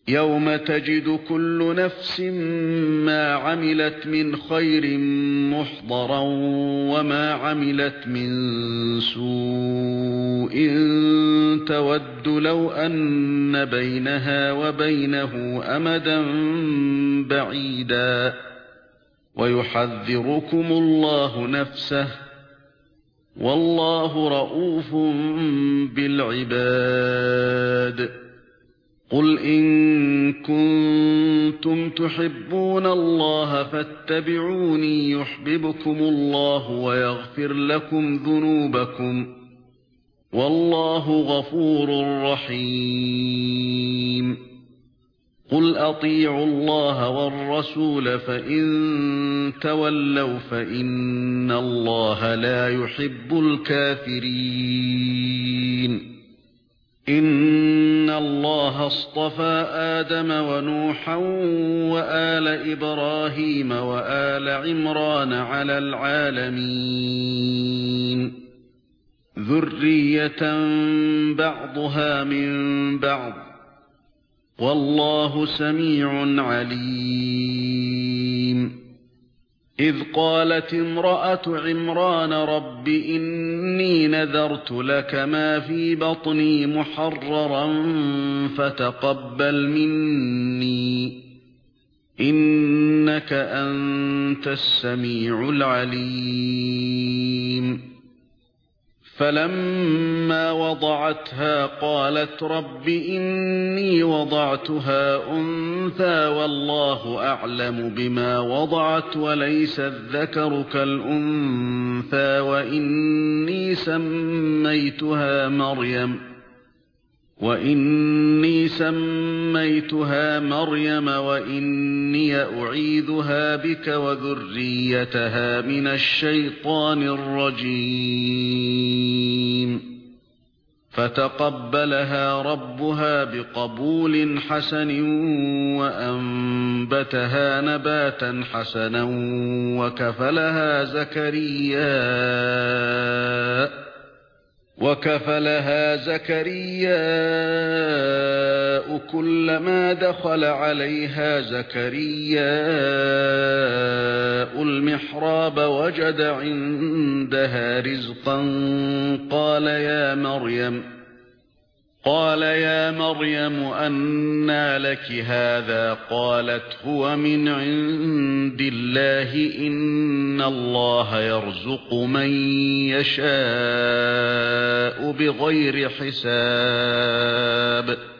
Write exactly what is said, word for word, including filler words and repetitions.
يَوْمَ تَجِدُ كُلُّ نَفْسٍ مَا عَمِلَتْ مِنْ خَيْرٍ مُحْضَرًا وَمَا عَمِلَتْ مِنْ سُوءٍ تَوَدُّ لَوْ أَنَّ بَيْنَهَا وَبَيْنَهُ أَمَدًا بَعِيدًا وَيُحَذِّرُكُمُ اللَّهُ نَفْسَهُ وَاللَّهُ رَءُوفٌ بِالْعِبَادِ. قُلْ إِن كُنتُمْ تُحِبُّونَ اللَّهَ فَاتَّبِعُونِي يُحْبِبْكُمُ اللَّهُ وَيَغْفِرْ لَكُمْ ذُنُوبَكُمْ وَاللَّهُ غَفُورٌ رَّحِيمٌ. قُلْ أَطِيعُوا اللَّهَ وَالرَّسُولَ فَإِن تَوَلَّوْا فَإِنَّ اللَّهَ لَا يُحِبُّ الْكَافِرِينَ. إِنَّ اللَّهَ اصْطَفَى آدَمَ وَنُوحًا وَآلَ إِبْرَاهِيمَ وَآلَ عِمْرَانَ عَلَى الْعَالَمِينَ ذُرِّيَّةً بَعْضُهَا مِنْ بَعْضٍ وَاللَّهُ سَمِيعٌ عَلِيمٌ. إِذْ قَالَتِ امْرَأَتُ عِمْرَانَ رَبِّ إِنِّي نَذَرْتُ لَكَ مَا فِي بَطْنِي مُحَرَّرًا فَتَقَبَّلْ مِنِّي إِنَّكَ أَنْتَ السَّمِيعُ الْعَلِيمُ. فَلَمَّا وَضَعَتْهَا قَالَتْ رَبِّ إِنِّي وَضَعْتُهَا أُنثَىٰ وَاللَّهُ أَعْلَمُ بِمَا وَضَعَتْ وَلَيْسَ الذَّكَرُ كَالْأُنثَىٰ وَإِنِّي سَمَّيْتُهَا مَرْيَمَ وَإِنِّي سَمَّيْتُهَا مَرْيَمَ وَإِنِّي أُعِيذُهَا بِكَ وَذُرِّيَّتَهَا مِنَ الشَّيْطَانِ الرَّجِيمِ. فَتَقَبَّلَهَا رَبُّهَا بِقَبُولٍ حَسَنٍ وَأَنبَتَهَا نَبَاتًا حَسَنًا وَكَفَلَهَا زَكَرِيَّاءُ وَكَفَلَهَا زَكَرِيَّاءُ كُلَّمَا دَخَلَ عَلَيْهَا زَكَرِيَّاءُ الْمِحْرَابَ وَجَدَ عِندَهَا رِزْقًا قَالَ يَا مَرْيَمُ قَالَ يَا مَرْيَمُ أَنَّىٰ لَكِ هَٰذَا قَالَتْ هُوَ مِنْ عِندِ اللَّهِ إِنَّ اللَّهَ يَرْزُقُ مَن يَشَاءُ بِغَيْرِ حِسَابٍ.